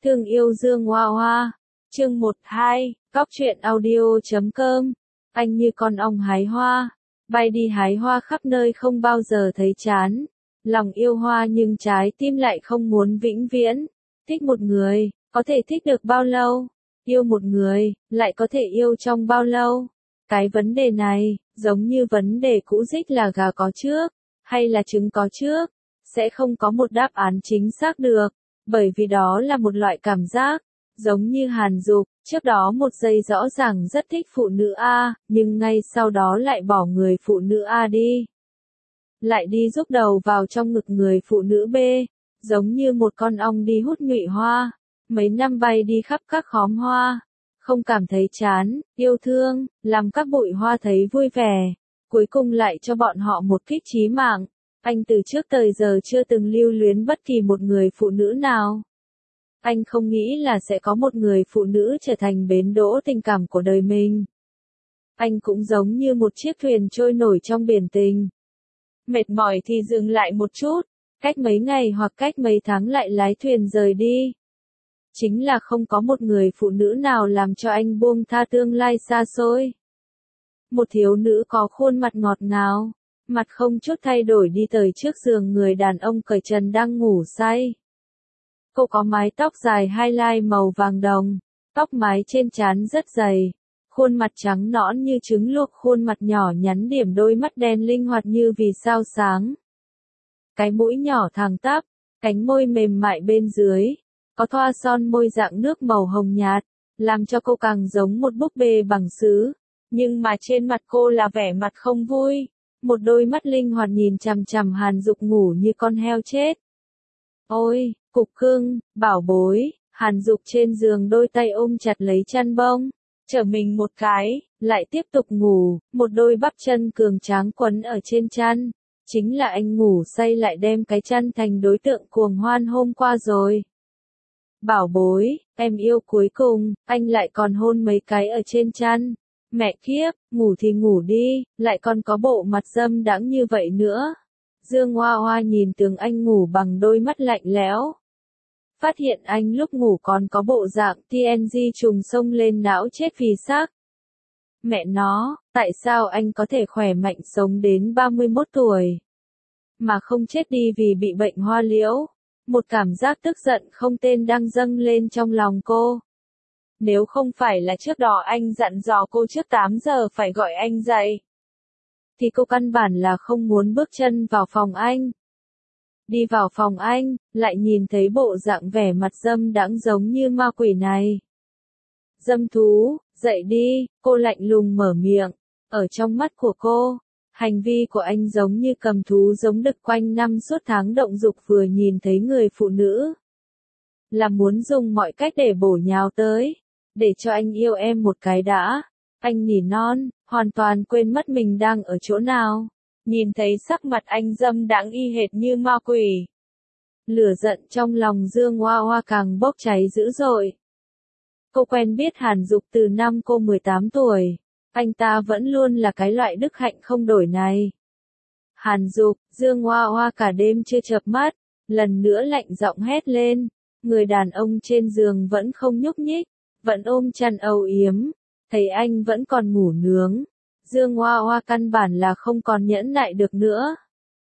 Thương yêu Dương Hoa Hoa. Chương 12, Góc truyện audio.com. Anh như con ong hái hoa, bay đi hái hoa khắp nơi không bao giờ thấy chán. Lòng yêu hoa nhưng trái tim lại không muốn vĩnh viễn. Thích một người, có thể thích được bao lâu? Yêu một người, lại có thể yêu trong bao lâu? Cái vấn đề này, giống như vấn đề cũ dích là gà có trước, hay là trứng có trước, sẽ không có một đáp án chính xác được, bởi vì đó là một loại cảm giác. Giống như Hàn Dục, trước đó một giây rõ ràng rất thích phụ nữ A, nhưng ngay sau đó lại bỏ người phụ nữ A đi. Lại đi rúc đầu vào trong ngực người phụ nữ B, giống như một con ong đi hút nhụy hoa, mấy năm bay đi khắp các khóm hoa, không cảm thấy chán, yêu thương, làm các bụi hoa thấy vui vẻ, cuối cùng lại cho bọn họ một kích chí mạng. Anh từ trước tới giờ chưa từng lưu luyến bất kỳ một người phụ nữ nào. Anh không nghĩ là sẽ có một người phụ nữ trở thành bến đỗ tình cảm của đời mình. Anh cũng giống như một chiếc thuyền trôi nổi trong biển tình. Mệt mỏi thì dừng lại một chút, cách mấy ngày hoặc cách mấy tháng lại lái thuyền rời đi. Chính là không có một người phụ nữ nào làm cho anh buông tha tương lai xa xôi. Một thiếu nữ có khuôn mặt ngọt ngào, mặt không chút thay đổi đi tới trước giường người đàn ông cởi trần đang ngủ say. Cô có mái tóc dài highlight màu vàng đồng, tóc mái trên trán rất dày, khuôn mặt trắng nõn như trứng luộc, khuôn mặt nhỏ nhắn điểm đôi mắt đen linh hoạt như vì sao sáng. Cái mũi nhỏ thẳng tắp, cánh môi mềm mại bên dưới, có thoa son môi dạng nước màu hồng nhạt, làm cho cô càng giống một búp bê bằng sứ, nhưng mà trên mặt cô là vẻ mặt không vui, một đôi mắt linh hoạt nhìn chằm chằm Hàn Dục ngủ như con heo chết. Ôi, cục cưng, bảo bối, Hàn Dục trên giường đôi tay ôm chặt lấy chăn bông, trở mình một cái, lại tiếp tục ngủ, một đôi bắp chân cường tráng quấn ở trên chăn. Chính là anh ngủ say lại đem cái chăn thành đối tượng cuồng hoan hôm qua rồi. Bảo bối, em yêu, cuối cùng, anh lại còn hôn mấy cái ở trên chăn. Mẹ kiếp, ngủ thì ngủ đi, lại còn có bộ mặt dâm đãng như vậy nữa. Dương Hoa Hoa nhìn tường anh ngủ bằng đôi mắt lạnh lẽo. Phát hiện anh lúc ngủ còn có bộ dạng TNG trùng sông lên não chết vì xác. Mẹ nó, tại sao anh có thể khỏe mạnh sống đến 31 tuổi? Mà không chết đi vì bị bệnh hoa liễu. Một cảm giác tức giận không tên đang dâng lên trong lòng cô. Nếu không phải là trước đó anh dặn dò cô trước 8 giờ phải gọi anh dậy, thì cô căn bản là không muốn bước chân vào phòng anh. Đi vào phòng anh, lại nhìn thấy bộ dạng vẻ mặt dâm đãng giống như ma quỷ này. Dâm thú, dậy đi, cô lạnh lùng mở miệng. Ở trong mắt của cô, hành vi của anh giống như cầm thú giống đực quanh năm suốt tháng động dục vừa nhìn thấy người phụ nữ. Là muốn dùng mọi cách để bổ nhào tới, để cho anh yêu em một cái đã. Anh nỉ non, hoàn toàn quên mất mình đang ở chỗ nào. Nhìn thấy sắc mặt anh dâm đãng y hệt như ma quỷ. Lửa giận trong lòng Dương Hoa Hoa càng bốc cháy dữ dội. Cô quen biết Hàn Dục từ năm cô 18 tuổi. Anh ta vẫn luôn là cái loại đức hạnh không đổi này. Hàn Dục, Dương Hoa Hoa cả đêm chưa chợp mắt, lần nữa lạnh giọng hét lên. Người đàn ông trên giường vẫn không nhúc nhích, vẫn ôm chăn âu yếm. Thấy anh vẫn còn ngủ nướng, Dương Hoa Hoa căn bản là không còn nhẫn nại được nữa.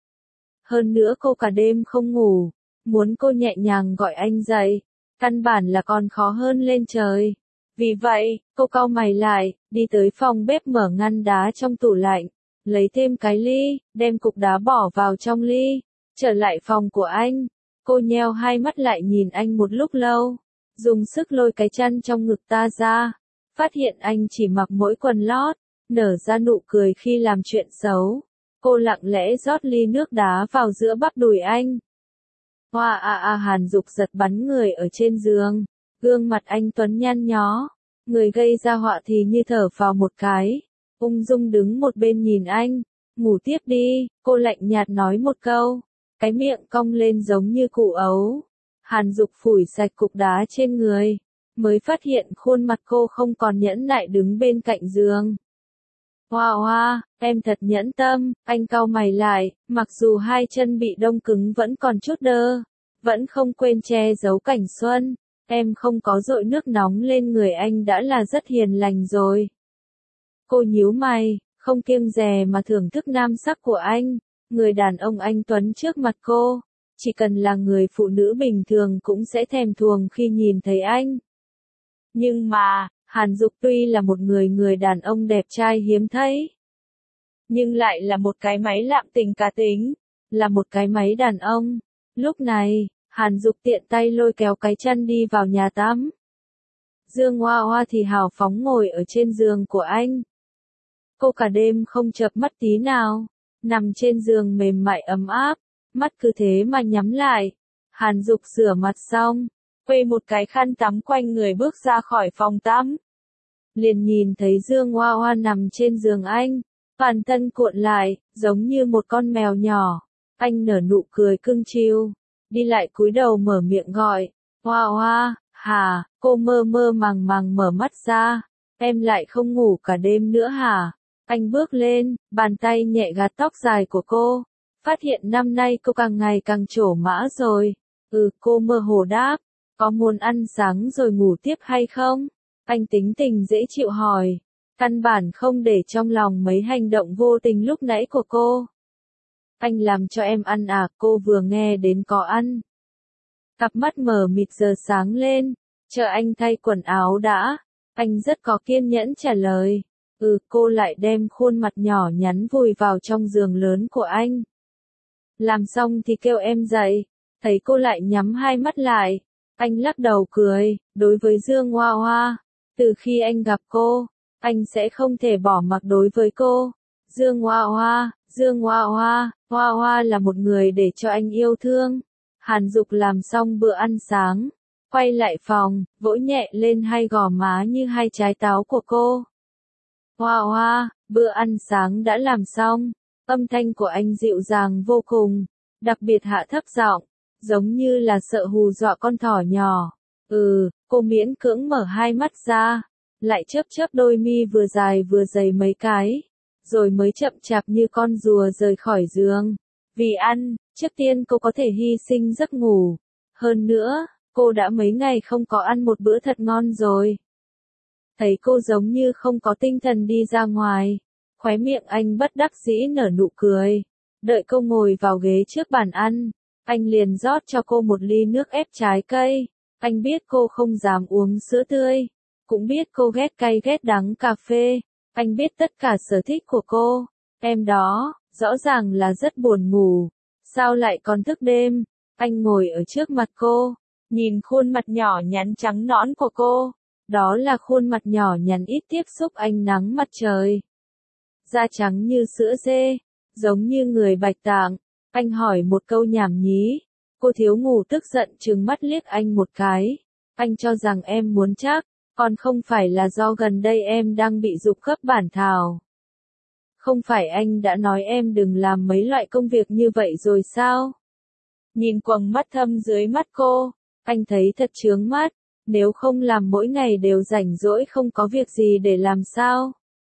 Hơn nữa cô cả đêm không ngủ, muốn cô nhẹ nhàng gọi anh dậy, căn bản là còn khó hơn lên trời. Vì vậy, cô cau mày lại, đi tới phòng bếp mở ngăn đá trong tủ lạnh, lấy thêm cái ly, đem cục đá bỏ vào trong ly, trở lại phòng của anh. Cô nheo hai mắt lại nhìn anh một lúc lâu, dùng sức lôi cái chăn trong ngực ta ra, phát hiện anh chỉ mặc mỗi quần lót, nở ra nụ cười khi làm chuyện xấu. Cô lặng lẽ rót ly nước đá vào giữa bắp đùi anh. Hoa Hàn Dục giật bắn người ở trên giường, gương mặt anh tuấn nhăn nhó, người gây ra họa thì như thở vào một cái, ung dung đứng một bên nhìn anh. Ngủ tiếp đi, cô lạnh nhạt nói một câu, cái miệng cong lên giống như củ ấu. Hàn Dục phủi sạch cục đá trên người, mới phát hiện khuôn mặt cô không còn nhẫn nại đứng bên cạnh giường. Hoa Hoa, em thật nhẫn tâm, anh cau mày lại, mặc dù hai chân bị đông cứng vẫn còn chút đơ, vẫn không quên che giấu cảnh xuân. Em không có dội nước nóng lên người anh đã là rất hiền lành rồi. Cô nhíu mày, không kiêng dè mà thưởng thức nam sắc của anh. Người đàn ông anh tuấn trước mặt cô, chỉ cần là người phụ nữ bình thường cũng sẽ thèm thuồng khi nhìn thấy anh. Nhưng mà, Hàn Dục tuy là một người đàn ông đẹp trai hiếm thấy, nhưng lại là một cái máy lạm tình cá tính, là một cái máy đàn ông. Lúc này, Hàn Dục tiện tay lôi kéo cái chăn đi vào nhà tắm. Dương Hoa Hoa thì hào phóng ngồi ở trên giường của anh. Cô cả đêm không chợp mắt tí nào, nằm trên giường mềm mại ấm áp, mắt cứ thế mà nhắm lại. Hàn Dục rửa mặt xong, quây một cái khăn tắm quanh người bước ra khỏi phòng tắm. Liền nhìn thấy Dương Hoa Hoa nằm trên giường anh, toàn thân cuộn lại, giống như một con mèo nhỏ. Anh nở nụ cười cưng chiều, đi lại cúi đầu mở miệng gọi, Hoa Hoa, hả? Cô mơ mơ màng màng mở mắt ra, em lại không ngủ cả đêm nữa hả? Anh bước lên, bàn tay nhẹ gạt tóc dài của cô, phát hiện năm nay cô càng ngày càng trổ mã rồi. Cô mơ hồ đáp, có muốn ăn sáng rồi ngủ tiếp hay không? Anh tính tình dễ chịu hỏi, căn bản không để trong lòng mấy hành động vô tình lúc nãy của cô. Anh làm cho em ăn à? Cô vừa nghe đến có ăn, cặp mắt mờ mịt giờ sáng lên, chờ anh thay quần áo đã. Anh rất có kiên nhẫn trả lời. Cô lại đem khuôn mặt nhỏ nhắn vùi vào trong giường lớn của anh. Làm xong thì kêu em dậy, thấy cô lại nhắm hai mắt lại. Anh lắc đầu cười, đối với Dương Hoa Hoa, từ khi anh gặp cô, anh sẽ không thể bỏ mặc đối với cô. Dương Hoa Hoa, Dương Hoa Hoa, Hoa Hoa là một người để cho anh yêu thương. Hàn Dục làm xong bữa ăn sáng, quay lại phòng, vỗ nhẹ lên hai gò má như hai trái táo của cô. Hoa Hoa, bữa ăn sáng đã làm xong. Âm thanh của anh dịu dàng vô cùng, đặc biệt hạ thấp giọng, giống như là sợ hù dọa con thỏ nhỏ. Cô miễn cưỡng mở hai mắt ra, lại chớp chớp đôi mi vừa dài vừa dày mấy cái, rồi mới chậm chạp như con rùa rời khỏi giường. Vì ăn, trước tiên cô có thể hy sinh giấc ngủ. Hơn nữa, cô đã mấy ngày không có ăn một bữa thật ngon rồi. Thấy cô giống như không có tinh thần đi ra ngoài, khóe miệng anh bất đắc dĩ nở nụ cười. Đợi cô ngồi vào ghế trước bàn ăn, anh liền rót cho cô một ly nước ép trái cây. Anh biết cô không dám uống sữa tươi, cũng biết cô ghét cay ghét đắng cà phê. Anh biết tất cả sở thích của cô. Em đó, rõ ràng là rất buồn ngủ, sao lại còn thức đêm? Anh ngồi ở trước mặt cô, nhìn khuôn mặt nhỏ nhắn trắng nõn của cô. Đó là khuôn mặt nhỏ nhắn ít tiếp xúc ánh nắng mặt trời. Da trắng như sữa dê, giống như người Bạch Tạng. Anh hỏi một câu nhảm nhí. Cô thiếu ngủ tức giận trừng mắt liếc anh một cái. Anh cho rằng em muốn chắc, còn không phải là do gần đây em đang bị dục khớp bản thảo. Không phải anh đã nói em đừng làm mấy loại công việc như vậy rồi sao? Nhìn quầng mắt thâm dưới mắt cô, anh thấy thật chướng mắt. Nếu không làm mỗi ngày đều rảnh rỗi không có việc gì để làm sao?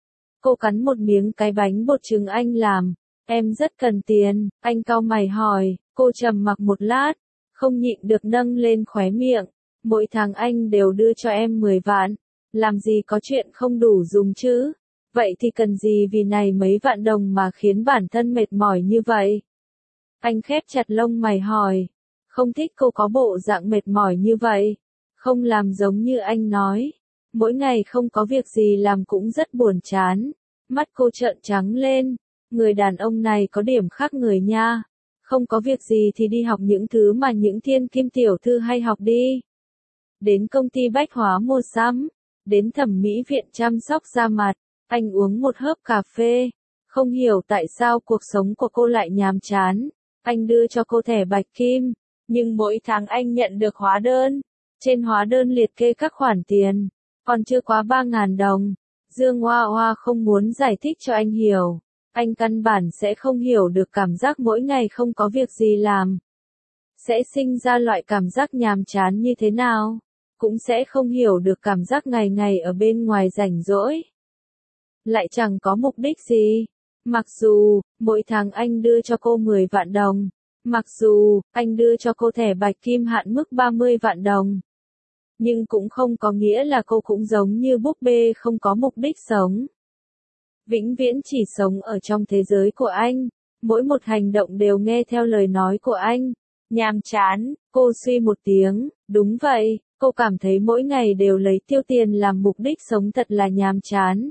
Cô cắn một miếng cái bánh bột trứng anh làm. Em rất cần tiền, anh cau mày hỏi. Cô trầm mặc một lát, không nhịn được nâng lên khóe miệng. Mỗi tháng anh đều đưa cho em 10 vạn. Làm gì có chuyện không đủ dùng chứ? Vậy thì cần gì vì này mấy vạn đồng mà khiến bản thân mệt mỏi như vậy? Anh khép chặt lông mày hỏi. Không thích cô có bộ dạng mệt mỏi như vậy. Không làm giống như anh nói. Mỗi ngày không có việc gì làm cũng rất buồn chán. Mắt cô trợn trắng lên. Người đàn ông này có điểm khác người nha. Không có việc gì thì đi học những thứ mà những thiên kim tiểu thư hay học đi. Đến công ty bách hóa mua sắm. Đến thẩm mỹ viện chăm sóc da mặt. Anh uống một hớp cà phê. Không hiểu tại sao cuộc sống của cô lại nhàm chán. Anh đưa cho cô thẻ bạch kim. Nhưng mỗi tháng anh nhận được hóa đơn. Trên hóa đơn liệt kê các khoản tiền, còn chưa quá 3.000 đồng. Dương Hoa Hoa không muốn giải thích cho anh hiểu. Anh căn bản sẽ không hiểu được cảm giác mỗi ngày không có việc gì làm. Sẽ sinh ra loại cảm giác nhàm chán như thế nào. Cũng sẽ không hiểu được cảm giác ngày ngày ở bên ngoài rảnh rỗi. Lại chẳng có mục đích gì. Mặc dù, mỗi tháng anh đưa cho cô 10 vạn đồng. Mặc dù, anh đưa cho cô thẻ bạch kim hạn mức 30 vạn đồng. nhưng cũng không có nghĩa là cô cũng giống như búp bê không có mục đích sống. Vĩnh viễn chỉ sống ở trong thế giới của anh, mỗi một hành động đều nghe theo lời nói của anh. Nhàm chán, cô suy một tiếng, đúng vậy, cô cảm thấy mỗi ngày đều lấy tiêu tiền làm mục đích sống thật là nhàm chán.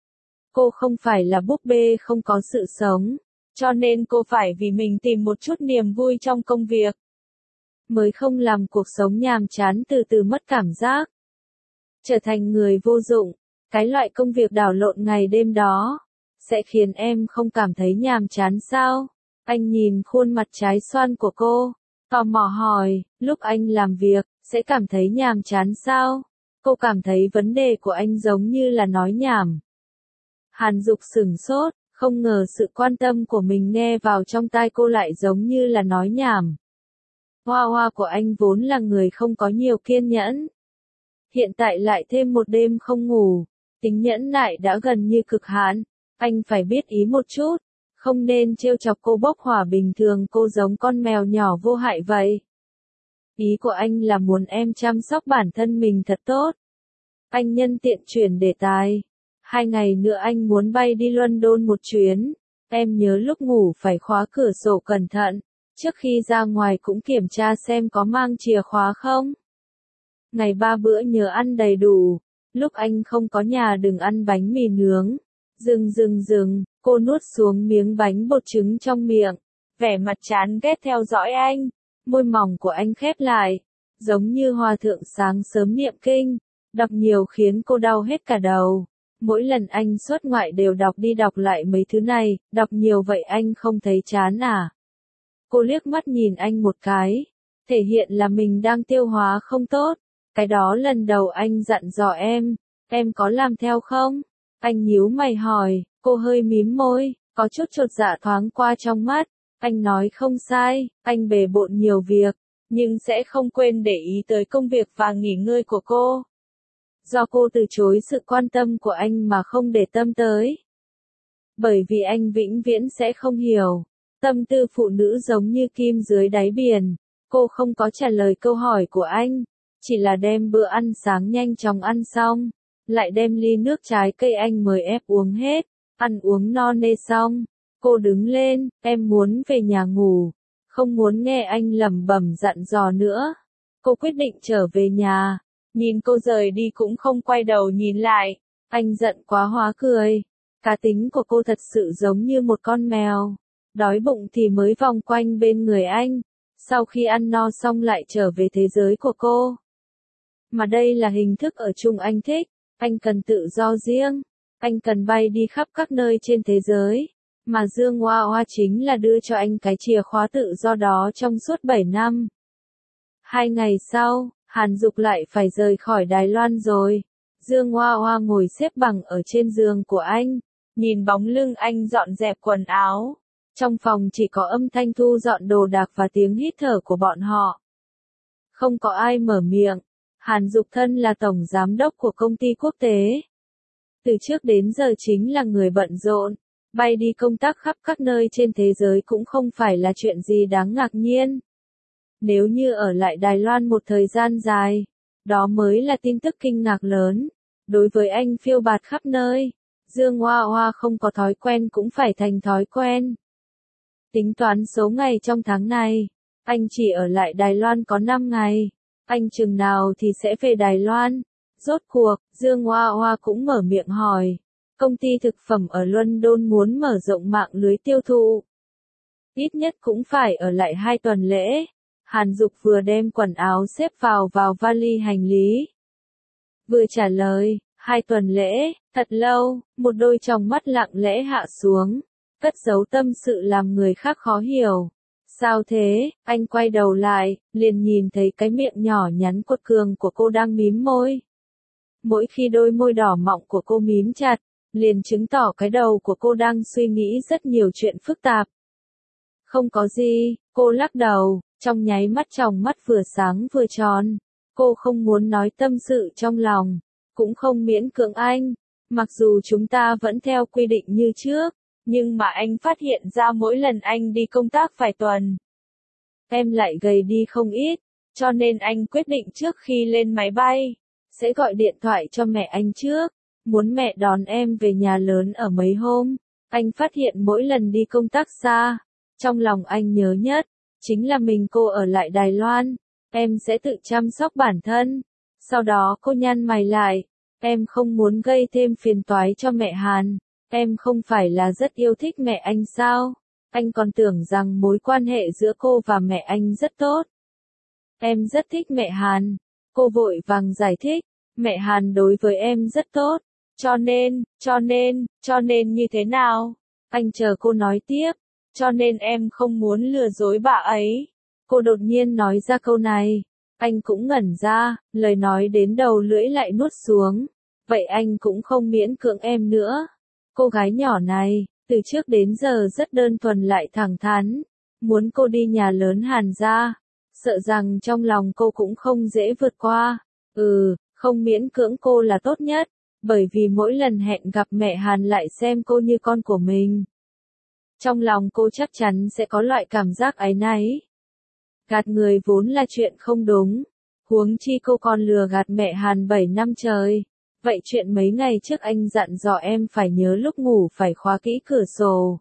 Cô không phải là búp bê không có sự sống, cho nên cô phải vì mình tìm một chút niềm vui trong công việc. Mới không làm cuộc sống nhàm chán từ từ mất cảm giác. Trở thành người vô dụng, cái loại công việc đảo lộn ngày đêm đó, sẽ khiến em không cảm thấy nhàm chán sao? Anh nhìn khuôn mặt trái xoan của cô, tò mò hỏi, lúc anh làm việc, sẽ cảm thấy nhàm chán sao? Cô cảm thấy vấn đề của anh giống như là nói nhảm. Hàn Dục sửng sốt, không ngờ sự quan tâm của mình nghe vào trong tai cô lại giống như là nói nhảm. Hoa Hoa của anh vốn là người không có nhiều kiên nhẫn. Hiện tại lại thêm một đêm không ngủ, tính nhẫn nại đã gần như cực hạn. Anh phải biết ý một chút, không nên trêu chọc cô bốc hỏa bình thường, cô giống con mèo nhỏ vô hại vậy. Ý của anh là muốn em chăm sóc bản thân mình thật tốt. Anh nhân tiện chuyển đề tài. 2 ngày nữa anh muốn bay đi London một chuyến. Em nhớ lúc ngủ phải khóa cửa sổ cẩn thận. Trước khi ra ngoài cũng kiểm tra xem có mang chìa khóa không. Ngày 3 bữa nhớ ăn đầy đủ. Lúc anh không có nhà đừng ăn bánh mì nướng. Dừng, cô nuốt xuống miếng bánh bột trứng trong miệng. Vẻ mặt chán ghét theo dõi anh. Môi mỏng của anh khép lại. Giống như hòa thượng sáng sớm niệm kinh. Đọc nhiều khiến cô đau hết cả đầu. Mỗi lần anh xuất ngoại đều đọc đi đọc lại mấy thứ này. Đọc nhiều vậy anh không thấy chán à? Cô liếc mắt nhìn anh một cái. Thể hiện là mình đang tiêu hóa không tốt. Cái đó lần đầu anh dặn dò em có làm theo không? Anh nhíu mày hỏi, cô hơi mím môi, có chút chột dạ thoáng qua trong mắt. Anh nói không sai, anh bề bộn nhiều việc, nhưng sẽ không quên để ý tới công việc và nghỉ ngơi của cô. Do cô từ chối sự quan tâm của anh mà không để tâm tới. Bởi vì anh vĩnh viễn sẽ không hiểu. Tâm tư phụ nữ giống như kim dưới đáy biển. Cô không có trả lời câu hỏi của anh, chỉ là đem bữa ăn sáng nhanh chóng ăn xong, lại đem ly nước trái cây anh mời ép uống hết. Ăn uống no nê xong, cô đứng lên, em muốn về nhà ngủ, không muốn nghe anh lẩm bẩm dặn dò nữa. Cô quyết định trở về nhà, nhìn cô rời đi cũng không quay đầu nhìn lại. Anh giận quá hóa cười. Cá tính của cô thật sự giống như một con mèo. Đói bụng thì mới vòng quanh bên người anh. Sau khi ăn no xong lại trở về thế giới của cô. Mà đây là hình thức ở chung anh thích. Anh cần tự do riêng. Anh cần bay đi khắp các nơi trên thế giới. Mà Dương Hoa Hoa chính là đưa cho anh cái chìa khóa tự do đó trong suốt 7 năm. 2 ngày sau, Hàn Dục lại phải rời khỏi Đài Loan rồi. Dương Hoa Hoa ngồi xếp bằng ở trên giường của anh. Nhìn bóng lưng anh dọn dẹp quần áo. Trong phòng chỉ có âm thanh thu dọn đồ đạc và tiếng hít thở của bọn họ. Không có ai mở miệng. Hàn Dục thân là tổng giám đốc của công ty quốc tế. Từ trước đến giờ chính là người bận rộn. Bay đi công tác khắp các nơi trên thế giới cũng không phải là chuyện gì đáng ngạc nhiên. Nếu như ở lại Đài Loan một thời gian dài, đó mới là tin tức kinh ngạc lớn. Đối với anh phiêu bạt khắp nơi, Dương Hoa Hoa không có thói quen cũng phải thành thói quen. Tính toán số ngày trong tháng này, anh chỉ ở lại Đài Loan có 5 ngày. Anh chừng nào thì sẽ về Đài Loan? Rốt cuộc, Dương Hoa Hoa cũng mở miệng hỏi. Công ty thực phẩm ở London muốn mở rộng mạng lưới tiêu thụ. Ít nhất cũng phải ở lại 2 tuần lễ. Hàn Dục vừa đem quần áo xếp vào vali hành lý. Vừa trả lời, 2 tuần lễ, thật lâu, một đôi tròng mắt lặng lẽ hạ xuống. Cất giấu tâm sự làm người khác khó hiểu. Sao thế? Anh quay đầu lại, liền nhìn thấy cái miệng nhỏ nhắn quật cường của cô đang mím môi. Mỗi khi đôi môi đỏ mọng của cô mím chặt, liền chứng tỏ cái đầu của cô đang suy nghĩ rất nhiều chuyện phức tạp. Không có gì, cô lắc đầu, trong nháy mắt tròng mắt vừa sáng vừa tròn. Cô không muốn nói tâm sự trong lòng, cũng không miễn cưỡng anh. Mặc dù chúng ta vẫn theo quy định như trước, nhưng mà anh phát hiện ra mỗi lần anh đi công tác vài tuần, em lại gầy đi không ít. cho nên anh quyết định trước khi lên máy bay, sẽ gọi điện thoại cho mẹ anh trước, muốn mẹ đón em về nhà lớn ở mấy hôm. Anh phát hiện mỗi lần đi công tác xa, trong lòng anh nhớ nhất, chính là mình cô ở lại Đài Loan, em sẽ tự chăm sóc bản thân. Sau đó cô nhăn mày lại, em không muốn gây thêm phiền toái cho mẹ Hàn, em không phải là rất yêu thích mẹ anh sao? Anh còn tưởng rằng mối quan hệ giữa cô và mẹ anh rất tốt. Em rất thích mẹ Hàn. Cô vội vàng giải thích, mẹ Hàn đối với em rất tốt, cho nên như thế nào? Anh chờ cô nói tiếp, cho nên em không muốn lừa dối bà ấy. Cô đột nhiên nói ra câu này, anh cũng ngẩn ra, lời nói đến đầu lưỡi lại nuốt xuống. Vậy anh cũng không miễn cưỡng em nữa. Cô gái nhỏ này, từ trước đến giờ rất đơn thuần lại thẳng thắn, muốn cô đi nhà lớn Hàn gia, sợ rằng trong lòng cô cũng không dễ vượt qua. Không miễn cưỡng cô là tốt nhất, bởi vì mỗi lần hẹn gặp mẹ Hàn lại xem cô như con của mình. Trong lòng cô chắc chắn sẽ có loại cảm giác áy náy. Gạt người vốn là chuyện không đúng, huống chi cô còn lừa gạt mẹ Hàn 7 năm trời. Vậy chuyện mấy ngày trước anh dặn dò em phải nhớ lúc ngủ phải khóa kỹ cửa sổ.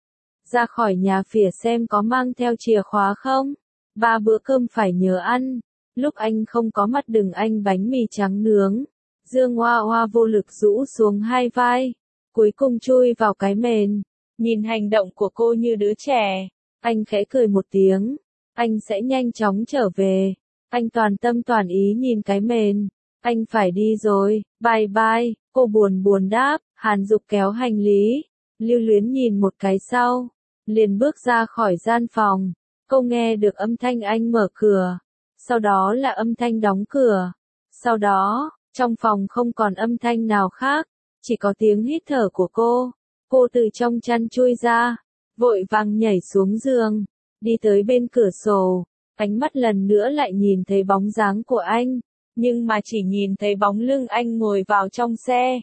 Ra khỏi nhà phỉa xem có mang theo chìa khóa không. 3 bữa cơm phải nhớ ăn. Lúc anh không có mặt đừng anh bánh mì trắng nướng. Dương Hoa Hoa vô lực rũ xuống hai vai, cuối cùng chui vào cái mền. Nhìn hành động của cô như đứa trẻ, anh khẽ cười một tiếng. Anh sẽ nhanh chóng trở về. Anh toàn tâm toàn ý nhìn cái mền. Anh phải đi rồi, bye bye, cô buồn buồn đáp. Hàn Dục kéo hành lý, lưu luyến nhìn một cái sau, liền bước ra khỏi gian phòng. Cô nghe được âm thanh anh mở cửa, sau đó là âm thanh đóng cửa. Sau đó, trong phòng không còn âm thanh nào khác, chỉ có tiếng hít thở của cô. Cô từ trong chăn chui ra, vội vàng nhảy xuống giường, đi tới bên cửa sổ, ánh mắt lần nữa lại nhìn thấy bóng dáng của anh, nhưng mà chỉ nhìn thấy bóng lưng anh ngồi vào trong xe.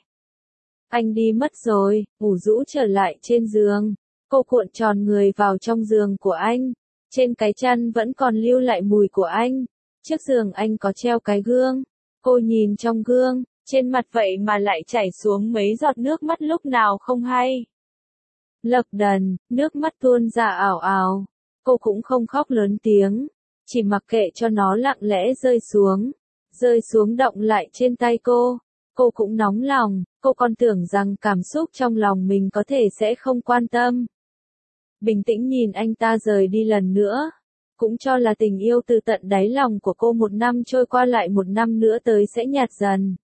Anh đi mất rồi, ủ rũ trở lại trên giường, cô cuộn tròn người vào trong giường của anh, trên cái chăn vẫn còn lưu lại mùi của anh, trước giường anh có treo cái gương, cô nhìn trong gương, trên mặt vậy mà lại chảy xuống mấy giọt nước mắt lúc nào không hay. Lộc đần, nước mắt tuôn ra ảo ảo, cô cũng không khóc lớn tiếng, chỉ mặc kệ cho nó lặng lẽ rơi xuống động lại trên tay cô. Cô cũng nóng lòng, cô còn tưởng rằng cảm xúc trong lòng mình có thể sẽ không quan tâm. Bình tĩnh nhìn anh ta rời đi lần nữa, cũng cho là tình yêu từ tận đáy lòng của cô một năm trôi qua lại một năm nữa tới sẽ nhạt dần.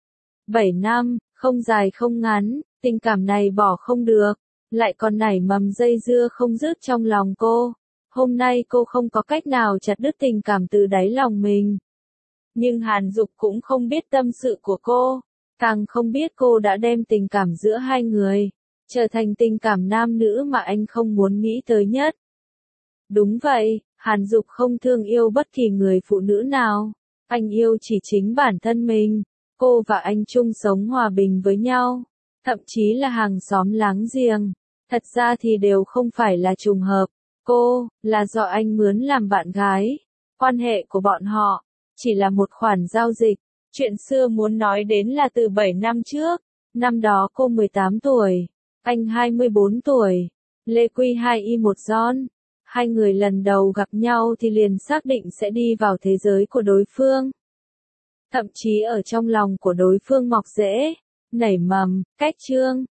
7 năm, không dài không ngắn, tình cảm này bỏ không được, lại còn nảy mầm dây dưa không dứt trong lòng cô. Hôm nay cô không có cách nào chặt đứt tình cảm từ đáy lòng mình. Nhưng Hàn Dục cũng không biết tâm sự của cô, càng không biết cô đã đem tình cảm giữa hai người trở thành tình cảm nam nữ mà anh không muốn nghĩ tới nhất. Đúng vậy, Hàn Dục không thương yêu bất kỳ người phụ nữ nào, anh yêu chỉ chính bản thân mình. Cô và anh chung sống hòa bình với nhau, thậm chí là hàng xóm láng giềng. Thật ra thì đều không phải là trùng hợp, cô là do anh mướn làm bạn gái. Quan hệ của bọn họ chỉ là một khoản giao dịch. Chuyện xưa muốn nói đến là từ 7 năm trước, năm đó cô 18 tuổi, anh 24 tuổi, Lê Quy 2Y một John. Hai người lần đầu gặp nhau thì liền xác định sẽ đi vào thế giới của đối phương. Thậm chí ở trong lòng của đối phương mọc rễ, nảy mầm, cách chương.